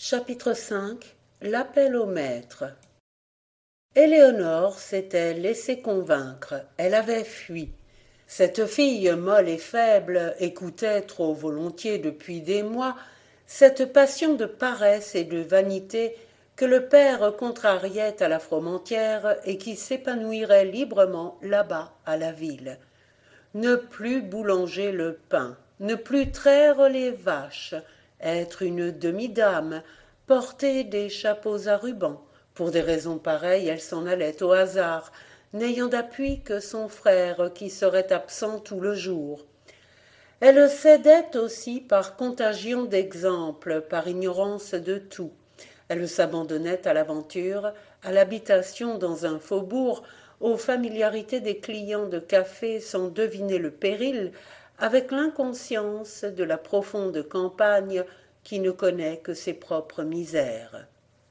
Chapitre 5. L'appel au maître. Éléonore s'était laissée convaincre, elle avait fui. Cette fille molle et faible écoutait trop volontiers depuis des mois cette passion de paresse et de vanité que le père contrariait à la Fromentieре et qui s'épanouirait librement là-bas à la ville. Ne plus boulanger le pain, ne plus traire les vaches, être une demi-dame, porter des chapeaux à rubans. Pour des raisons pareilles, elle s'en allait au hasard, n'ayant d'appui que son frère qui serait absent tout le jour. Elle cédait aussi par contagion d'exemple, par ignorance de tout. Elle s'abandonnait à l'aventure, à l'habitation dans un faubourg, aux familiarités des clients de café sans deviner le péril, avec l'inconscience de la profonde campagne qui ne connaît que ses propres misères.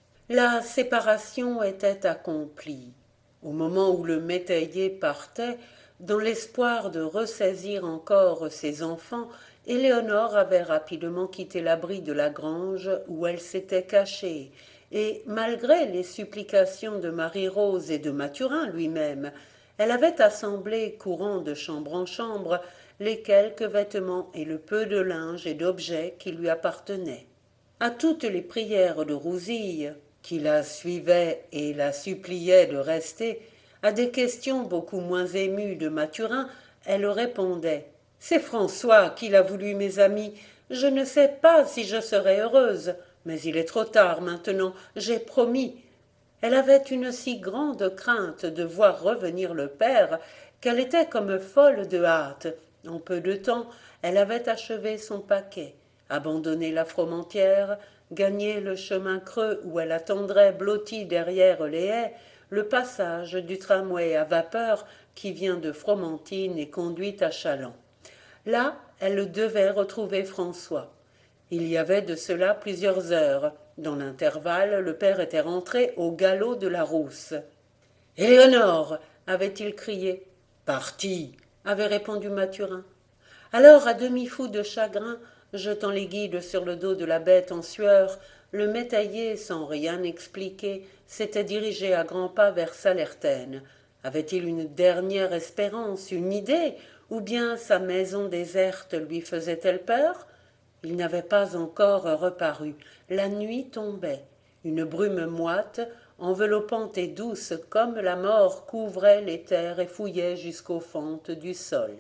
La séparation était accomplie. Au moment où le métayer partait, dans l'espoir de ressaisir encore ses enfants, Éléonore avait rapidement quitté l'abri de la grange où elle s'était cachée, et, malgré les supplications de Marie-Rose et de Mathurin lui-même, elle avait assemblé, courant de chambre en chambre, les quelques vêtements et le peu de linge et d'objets qui lui appartenaient. À toutes les prières de Rousille, qui la suivait et la suppliait de rester, à des questions beaucoup moins émues de Mathurin, elle répondait « C'est François qui l'a voulu, mes amis. Je ne sais pas si je serai heureuse, mais il est trop tard maintenant, j'ai promis. » Elle avait une si grande crainte de voir revenir le père qu'elle était comme folle de hâte. En peu de temps, elle avait achevé son paquet, abandonné la Fromentieре, gagné le chemin creux où elle attendrait blottie derrière les haies le passage du tramway à vapeur qui vient de Fromentine et conduit à Châlons. Là, elle devait retrouver François. Il y avait de cela plusieurs heures. Dans l'intervalle, le père était rentré au galop de la Rousse. « Éléonore » avait-il crié. « Parti » avait répondu Mathurin. Alors, à demi fou de chagrin, jetant les guides sur le dos de la bête en sueur, le métayer, sans rien expliquer, s'était dirigé à grands pas vers Salertaine. Avait-il une dernière espérance, une idée, ou bien sa maison déserte lui faisait-elle peur? Il n'avait pas encore reparu. La nuit tombait. Une brume moite, enveloppante et douce comme la mort, couvrait les terres et fouillait jusqu'aux fentes du sol.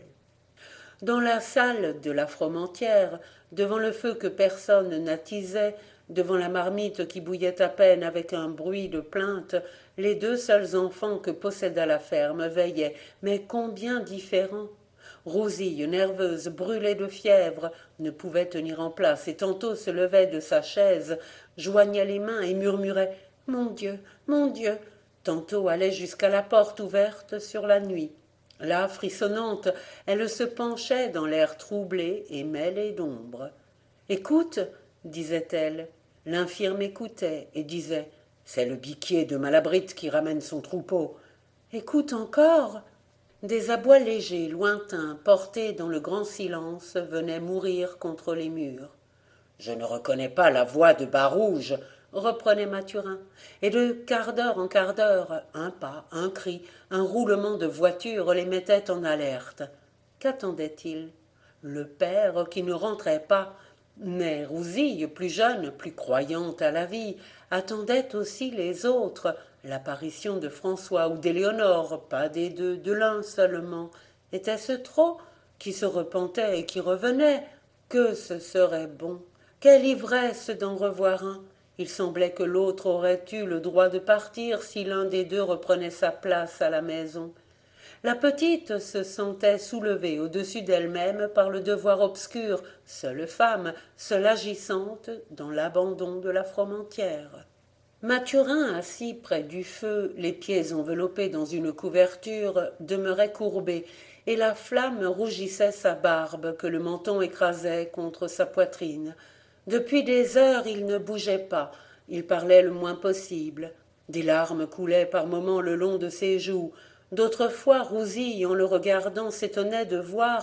Dans la salle de la Fromentiere, devant le feu que personne n'attisait, devant la marmite qui bouillait à peine avec un bruit de plainte, les deux seuls enfants que posséda la ferme veillaient, mais combien différents! Rousille, nerveuse, brûlée de fièvre, ne pouvait tenir en place et tantôt se levait de sa chaise, joignait les mains et murmurait « Mon Dieu, mon Dieu !» Tantôt allait jusqu'à la porte ouverte sur la nuit. Là, frissonnante, elle se penchait dans l'air troublé et mêlé d'ombre. « Écoute !» disait-elle. L'infirme écoutait et disait « C'est le biquier de Malabrite qui ramène son troupeau. »« Écoute encore !» Des abois légers, lointains, portés dans le grand silence, venaient mourir contre les murs. « Je ne reconnais pas la voix de Bas-Rouge !» reprenait Mathurin, et de quart d'heure en quart d'heure, un pas, un cri, un roulement de voiture les mettait en alerte. Qu'attendait-il? Le père qui ne rentrait pas, mais Rousille, plus jeune, plus croyante à la vie, attendait aussi les autres, l'apparition de François ou d'Éléonore, pas des deux, de l'un seulement. Était-ce trop? Qui se repentait et qui revenait? Que ce serait bon! Quelle ivresse d'en revoir un! Il semblait que l'autre aurait eu le droit de partir si l'un des deux reprenait sa place à la maison. La petite se sentait soulevée au-dessus d'elle-même par le devoir obscur, seule femme, seule agissante dans l'abandon de la Fromentiere. Mathurin, assis près du feu, les pieds enveloppés dans une couverture, demeurait courbé, et la flamme rougissait sa barbe que le menton écrasait contre sa poitrine. Depuis des heures il ne bougeait pas, il parlait le moins possible. Des larmes coulaient par moments le long de ses joues. D'autres fois Rousille, en le regardant, s'étonnait de voir,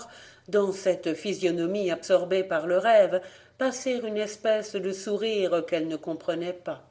dans cette physionomie absorbée par le rêve, passer une espèce de sourire qu'elle ne comprenait pas.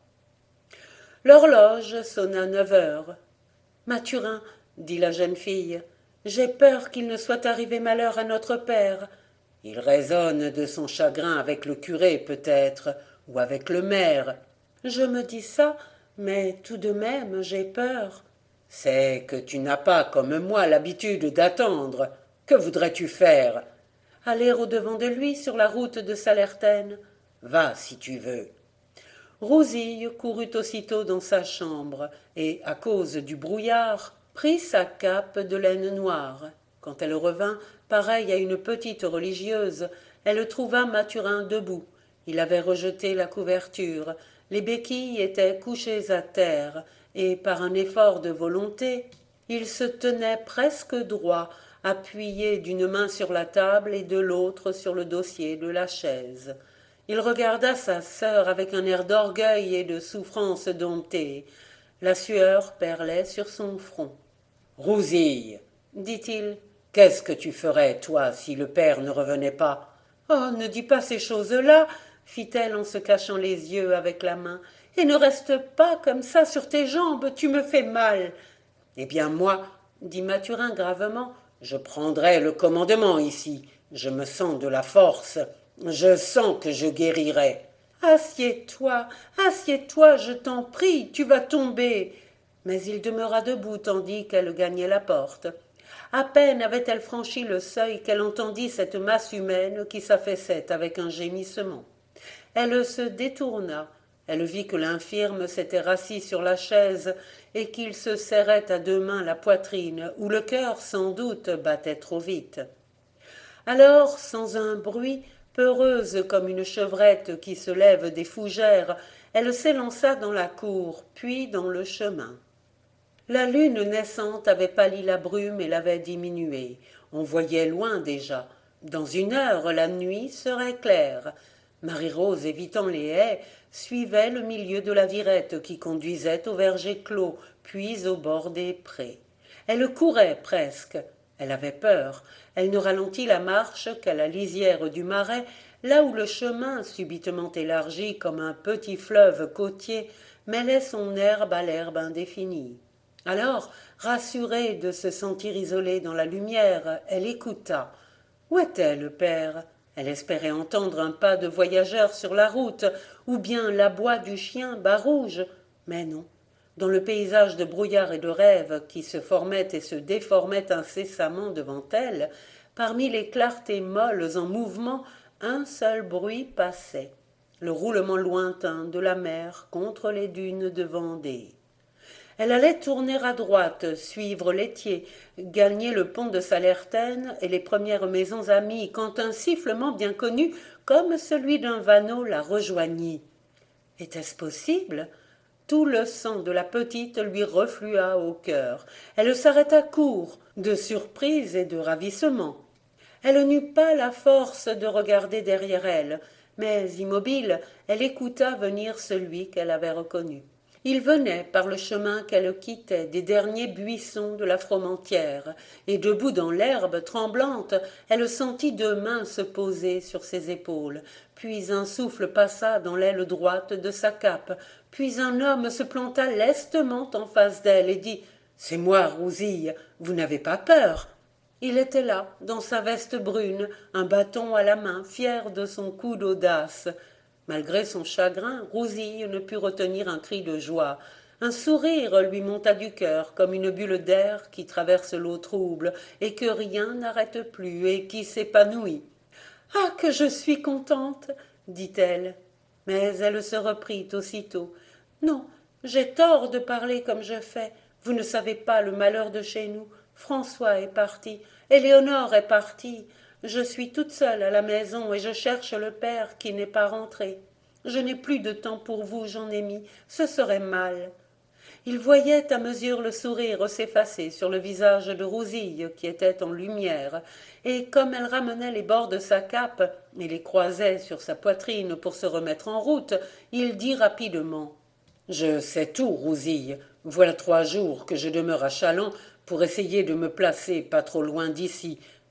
L'horloge sonna 9 heures. Mathurin, dit la jeune fille, j'ai peur qu'il ne soit arrivé malheur à notre père. Il raisonne de son chagrin avec le curé, peut-être, ou avec le maire. Je me dis ça, mais tout de même j'ai peur. C'est que tu n'as pas, comme moi, l'habitude d'attendre. Que voudrais-tu faire? Aller au-devant de lui sur la route de Salertaine. Va, si tu veux. Rousille courut aussitôt dans sa chambre et, à cause du brouillard, prit sa cape de laine noire. Quand elle revint, pareille à une petite religieuse, elle trouva Mathurin debout. Il avait rejeté la couverture, les béquilles étaient couchées à terre, et par un effort de volonté, il se tenait presque droit, appuyé d'une main sur la table et de l'autre sur le dossier de la chaise. Il regarda sa sœur avec un air d'orgueil et de souffrance domptée. La sueur perlait sur son front. « Rousille, dit-il, qu'est-ce que tu ferais, toi, si le père ne revenait pas ?»« Oh, ne dis pas ces choses-là, fit-elle en se cachant les yeux avec la main. « Et ne reste pas comme ça sur tes jambes, tu me fais mal. »« Eh bien, moi, dit Mathurin gravement, je prendrai le commandement ici. Je me sens de la force. Je sens que je guérirai. »« Assieds-toi, je t'en prie, tu vas tomber. » Mais il demeura debout tandis qu'elle gagnait la porte. À peine avait-elle franchi le seuil qu'elle entendit cette masse humaine qui s'affaissait avec un gémissement. Elle se détourna. Elle vit que l'infirme s'était rassis sur la chaise et qu'il se serrait à 2 mains la poitrine, où le cœur, sans doute, battait trop vite. Alors, sans un bruit, peureuse comme une chevrette qui se lève des fougères, elle s'élança dans la cour, puis dans le chemin. La lune naissante avait pâli la brume et l'avait diminuée. On voyait loin déjà. Dans 1 heure, la nuit serait claire. Marie-Rose, évitant les haies, suivait le milieu de la virette qui conduisait au verger clos, puis au bord des prés. Elle courait presque. Elle avait peur. Elle ne ralentit la marche qu'à la lisière du marais, là où le chemin, subitement élargi comme un petit fleuve côtier, mêlait son herbe à l'herbe indéfinie. Alors, rassurée de se sentir isolée dans la lumière, elle écouta. Où était le père? Elle espérait entendre un pas de voyageur sur la route, ou bien l'aboi du chien bas rouge. Mais non. Dans le paysage de brouillard et de rêve qui se formait et se déformait incessamment devant elle, parmi les clartés molles en mouvement, un seul bruit passait, le roulement lointain de la mer contre les dunes de Vendée. Elle allait tourner à droite, suivre l'étier, gagner le pont de Salertaine et les premières maisons amies, quand un sifflement bien connu, comme celui d'un vanneau, la rejoignit. Était-ce possible? Tout le sang de la petite lui reflua au cœur. Elle s'arrêta court, de surprise et de ravissement. Elle n'eut pas la force de regarder derrière elle, mais immobile, elle écouta venir celui qu'elle avait reconnu. Il venait par le chemin qu'elle quittait des derniers buissons de la Fromentieère, et debout dans l'herbe tremblante, elle sentit 2 mains se poser sur ses épaules, puis un souffle passa dans l'aile droite de sa cape, puis un homme se planta lestement en face d'elle et dit « C'est moi, Rousille, vous n'avez pas peur ?» Il était là, dans sa veste brune, un bâton à la main, fier de son coup d'audace. Malgré son chagrin, Rousille ne put retenir un cri de joie. Un sourire lui monta du cœur comme une bulle d'air qui traverse l'eau trouble et que rien n'arrête plus et qui s'épanouit. « Ah, que je suis contente !» dit-elle. Mais elle se reprit aussitôt. « Non, j'ai tort de parler comme je fais. Vous ne savez pas le malheur de chez nous. François est parti, Éléonore est partie. Je suis toute seule à la maison et je cherche le père qui n'est pas rentré. Je n'ai plus de temps pour vous, j'en ai mis, ce serait mal. » Il voyait à mesure le sourire s'effacer sur le visage de Rousille qui était en lumière, et comme elle ramenait les bords de sa cape et les croisait sur sa poitrine pour se remettre en route, il dit rapidement « Je sais tout, Rousille. Voilà 3 jours que je demeure à Châlons pour essayer de me placer pas trop loin d'ici,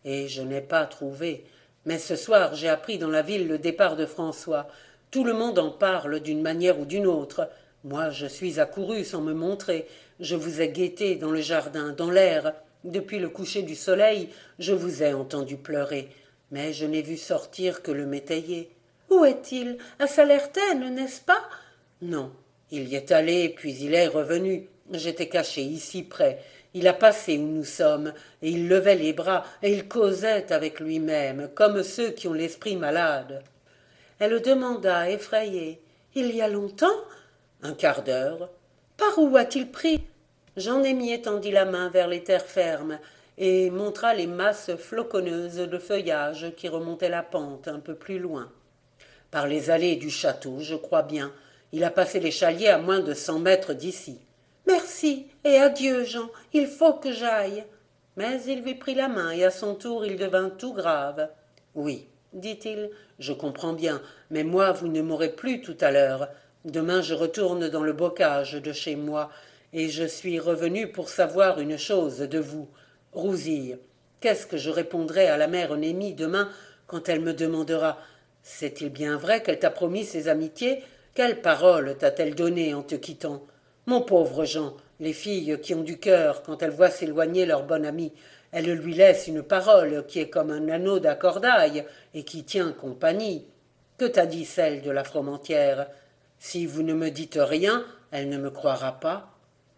et je n'ai pas trouvé. Mais ce soir, j'ai appris dans la ville le départ de François. Tout le monde en parle d'une manière ou d'une autre. Moi, je suis accouru sans me montrer. Je vous ai guetté dans le jardin, dans l'air. Depuis le coucher du soleil, je vous ai entendu pleurer. Mais je n'ai vu sortir que le métayer. Où est-il? À Salertaine, n'est-ce pas? Non. Il y est allé, puis il est revenu. J'étais caché ici près. Il a passé où nous sommes, et il levait les bras, et il causait avec lui-même, comme ceux qui ont l'esprit malade. Elle demanda, effrayée. Il y a longtemps? Un quart d'heure. Par où a-t-il pris? Jean-Némi étendit la main vers les terres fermes, et montra les masses floconneuses de feuillage qui remontaient la pente un peu plus loin. Par les allées du château, je crois bien. Il a passé l'échalier à moins de 100 mètres d'ici. Merci, et adieu, Jean, il faut que j'aille. Mais il lui prit la main, et à son tour il devint tout grave. Oui, dit-il, je comprends bien, mais moi vous ne m'aurez plus tout à l'heure. Demain je retourne dans le bocage de chez moi, et je suis revenu pour savoir une chose de vous. Rousille, qu'est-ce que je répondrai à la mère Némie demain quand elle me demandera « C'est-il bien vrai qu'elle t'a promis ses amitiés? Quelle parole t'a-t-elle donnée en te quittant ?» Mon pauvre Jean, les filles qui ont du cœur, quand elles voient s'éloigner leur bonne amie, elles lui laissent une parole qui est comme un anneau d'accordail et qui tient compagnie. Que t'a dit celle de la Fromenthière? Si vous ne me dites rien, elle ne me croira pas.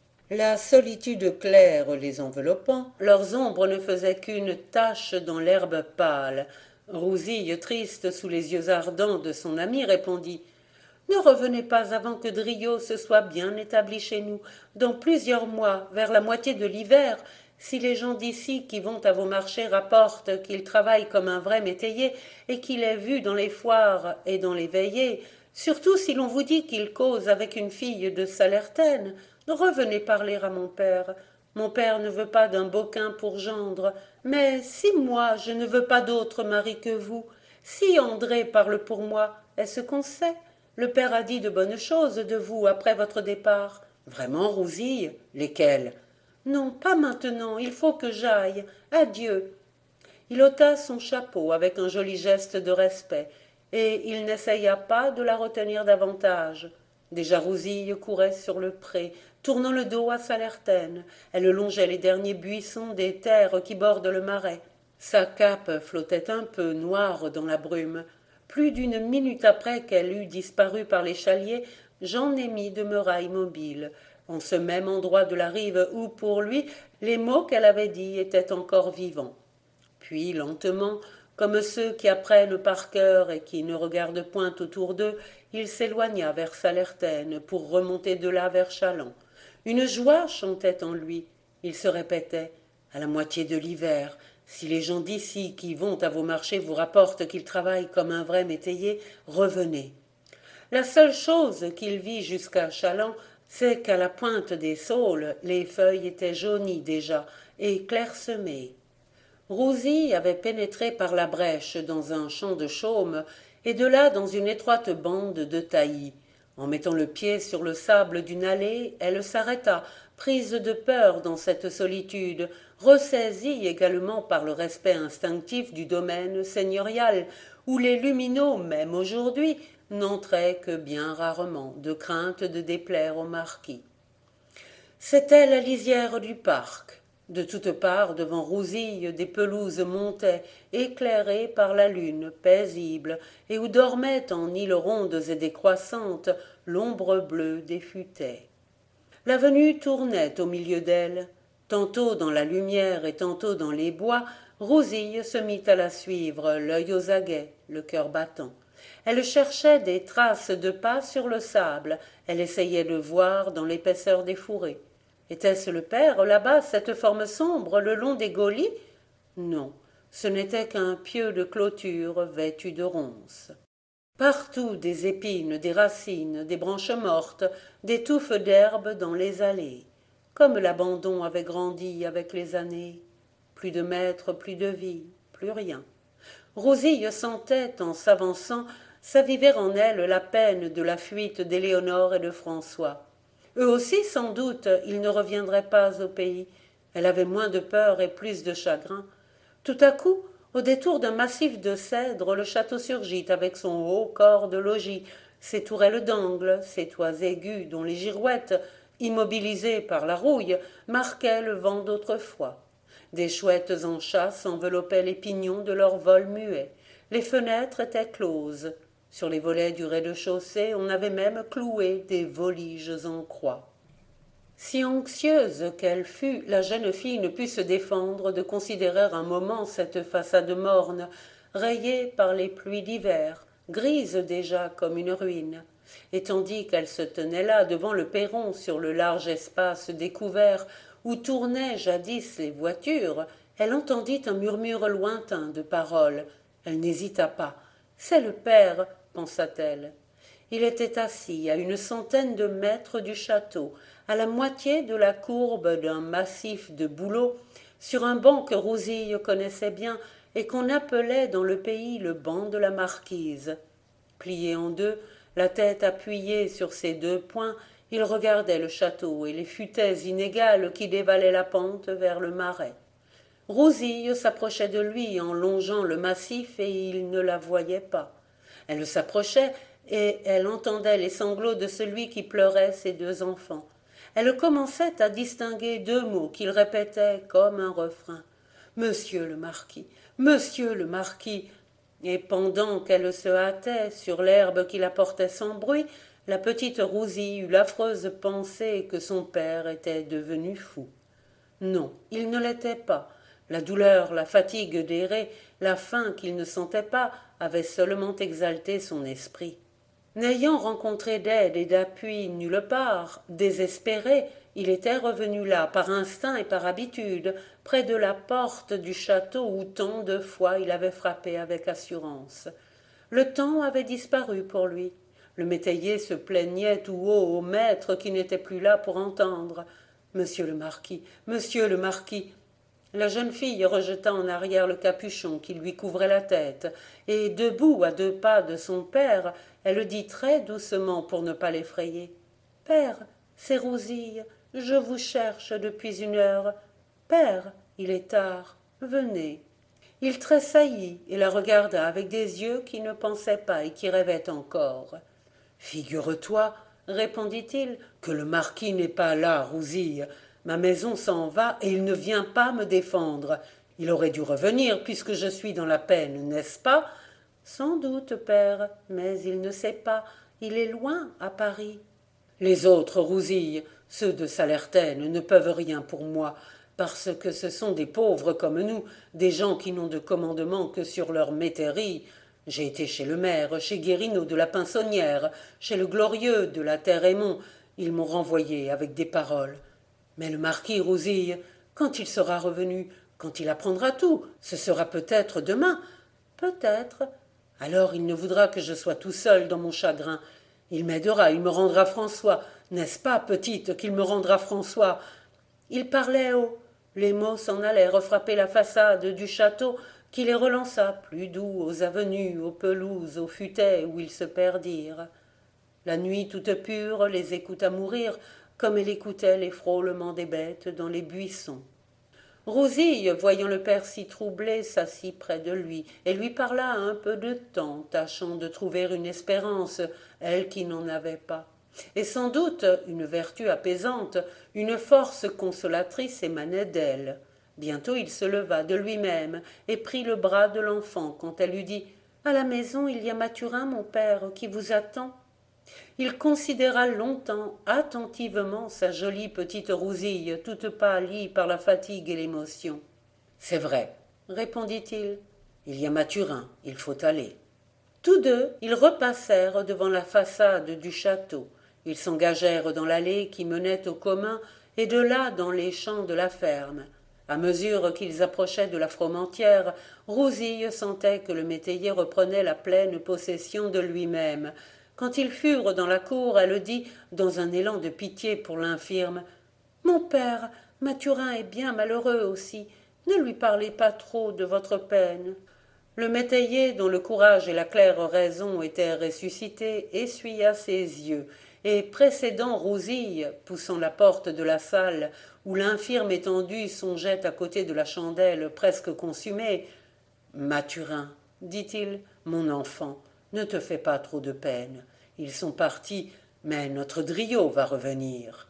La solitude claire les enveloppant, leurs ombres ne faisaient qu'une tache dans l'herbe pâle. Rousille, triste sous les yeux ardents de son ami, répondit « Ne revenez pas avant que Driot se soit bien établi chez nous. Dans plusieurs mois, vers la moitié de l'hiver, si les gens d'ici qui vont à vos marchés rapportent qu'il travaille comme un vrai métayer et qu'il est vu dans les foires et dans les veillées, surtout si l'on vous dit qu'il cause avec une fille de Salertaine, revenez parler à mon père. Mon père ne veut pas d'un boquin pour gendre, mais si moi je ne veux pas d'autre mari que vous, si André parle pour moi, est-ce qu'on sait? Le père a dit de bonnes choses de vous après votre départ. Vraiment, Rousille? Lesquelles? Non, pas maintenant, il faut que j'aille. Adieu. Il ôta son chapeau avec un joli geste de respect, et il n'essaya pas de la retenir davantage. Déjà Rousille courait sur le pré, tournant le dos à Salertaine. Elle longeait les derniers buissons des terres qui bordent le marais. Sa cape flottait un peu noire dans la brume. Plus d'une minute après qu'elle eut disparu par l'échalier, Jean-Némi demeura immobile, en ce même endroit de la rive où, pour lui, les mots qu'elle avait dits étaient encore vivants. Puis, lentement, comme ceux qui apprennent par cœur et qui ne regardent point autour d'eux, il s'éloigna vers Salertaine pour remonter de là vers Châlons. Une joie chantait en lui. Il se répétait « À la moitié de l'hiver, si les gens d'ici qui vont à vos marchés vous rapportent qu'il travaille comme un vrai métayer, revenez. » La seule chose qu'il vit jusqu'à Châlons, c'est qu'à la pointe des saules, les feuilles étaient jaunies déjà et clairsemées. Rousille avait pénétré par la brèche dans un champ de chaume et de là dans une étroite bande de taillis. En mettant le pied sur le sable d'une allée, elle s'arrêta, prise de peur dans cette solitude, ressaisie également par le respect instinctif du domaine seigneurial, où les luminaux, même aujourd'hui, n'entraient que bien rarement, de crainte de déplaire au marquis. C'était la lisière du parc. De toutes parts, devant Rousille, des pelouses montaient, éclairées par la lune, paisible, et où dormait en îles rondes et décroissantes l'ombre bleue des futaies. L'avenue tournait au milieu d'elle. Tantôt dans la lumière et tantôt dans les bois, Rousille se mit à la suivre, l'œil aux aguets, le cœur battant. Elle cherchait des traces de pas sur le sable, elle essayait de voir dans l'épaisseur des fourrés. Était-ce le père, là-bas, cette forme sombre, le long des gaulies? Non, ce n'était qu'un pieu de clôture vêtu de ronces. Partout des épines, des racines, des branches mortes, des touffes d'herbe dans les allées. Comme l'abandon avait grandi avec les années. Plus de maître, plus de vie, plus rien. Rousille sentait, en s'avançant, s'aviver en elle la peine de la fuite d'Éléonore et de François. Eux aussi, sans doute, ils ne reviendraient pas au pays. Elle avait moins de peur et plus de chagrin. Tout à coup, au détour d'un massif de cèdres, le château surgit avec son haut corps de logis, ses tourelles d'angle, ses toits aigus dont les girouettes, immobilisées par la rouille, marquaient le vent d'autrefois. Des chouettes en chasse enveloppaient les pignons de leur vol muet. Les fenêtres étaient closes. Sur les volets du rez-de-chaussée, on avait même cloué des voliges en croix. Si anxieuse qu'elle fût, la jeune fille ne put se défendre de considérer un moment cette façade morne, rayée par les pluies d'hiver, grise déjà comme une ruine. Et tandis qu'elle se tenait là, devant le perron, sur le large espace découvert, où tournaient jadis les voitures, elle entendit un murmure lointain de paroles. Elle n'hésita pas. « C'est le père », pensa-t-elle. Il était assis à une centaine de mètres du château, à la moitié de la courbe d'un massif de bouleaux, sur un banc que Rousille connaissait bien et qu'on appelait dans le pays le banc de la marquise. Plié en deux, la tête appuyée sur ses deux poings, il regardait le château et les futaies inégales qui dévalaient la pente vers le marais. Rousille s'approchait de lui en longeant le massif et il ne la voyait pas. Elle s'approchait et elle entendait les sanglots de celui qui pleurait ses deux enfants. Elle commençait à distinguer deux mots qu'il répétait comme un refrain. « Monsieur le marquis, monsieur le marquis !» Et pendant qu'elle se hâtait sur l'herbe qui la portait sans bruit, la petite Rousille eut l'affreuse pensée que son père était devenu fou. Non, il ne l'était pas. La douleur, la fatigue d'errer, la faim qu'il ne sentait pas, avaient seulement exalté son esprit. N'ayant rencontré d'aide et d'appui nulle part, désespéré, il était revenu là, par instinct et par habitude, près de la porte du château où tant de fois il avait frappé avec assurance. Le temps avait disparu pour lui. Le métayer se plaignait tout haut au maître qui n'était plus là pour entendre. « Monsieur le marquis, monsieur le marquis !» La jeune fille rejeta en arrière le capuchon qui lui couvrait la tête, et, debout à deux pas de son père, elle dit très doucement pour ne pas l'effrayer. « Père, c'est Rousille, je vous cherche depuis une heure. Père, il est tard, venez. » Il tressaillit et la regarda avec des yeux qui ne pensaient pas et qui rêvaient encore. « Figure-toi, répondit-il, que le marquis n'est pas là, Rousille. Ma maison s'en va et il ne vient pas me défendre. Il aurait dû revenir puisque je suis dans la peine, n'est-ce pas? Sans doute, père, mais il ne sait pas. Il est loin, à Paris. Les autres, Rousille, ceux de Salertaine, ne peuvent rien pour moi, parce que ce sont des pauvres comme nous, des gens qui n'ont de commandement que sur leur métairie. J'ai été chez le maire, chez Guérinaud de la Pinsonnière, chez le Glorieux de la Terre-Aymon. Ils m'ont renvoyé avec des paroles. Mais le marquis, Rousille, quand il sera revenu, quand il apprendra tout, ce sera peut-être demain. Peut-être. Alors il ne voudra que je sois tout seul dans mon chagrin. Il m'aidera, il me rendra François. N'est-ce pas, petite, qu'il me rendra François? Il parlait haut. Les mots s'en allèrent frapper la façade du château, qui les relança, plus doux, aux avenues, aux pelouses, aux futaies où ils se perdirent. La nuit toute pure les écouta mourir, comme elle écoutait les frôlements des bêtes dans les buissons. Rousille, voyant le père si troublé, s'assit près de lui et lui parla un peu de temps, tâchant de trouver une espérance, elle qui n'en avait pas. Et sans doute une vertu apaisante, une force consolatrice émanait d'elle. Bientôt il se leva de lui-même et prit le bras de l'enfant quand elle lui dit « À la maison, il y a Mathurin, mon père, qui vous attend. » Il considéra longtemps, attentivement, sa jolie petite Rousille, toute pâlie par la fatigue et l'émotion. « C'est vrai, répondit-il. Il y a Mathurin, il faut aller. » Tous deux, ils repassèrent devant la façade du château. Ils s'engagèrent dans l'allée qui menait au commun et de là dans les champs de la ferme. À mesure qu'ils approchaient de la Fromentieère, Rousille sentait que le métayer reprenait la pleine possession de lui-même. Quand ils furent dans la cour, elle dit, dans un élan de pitié pour l'infirme, « Mon père, Mathurin est bien malheureux aussi. Ne lui parlez pas trop de votre peine. » Le métayer, dont le courage et la claire raison étaient ressuscités, essuya ses yeux, et précédant Rousille, poussant la porte de la salle où l'infirme étendu songeait à côté de la chandelle presque consumée. Mathurin, dit-il, mon enfant, ne te fais pas trop de peine. Ils sont partis, mais notre Driot va revenir.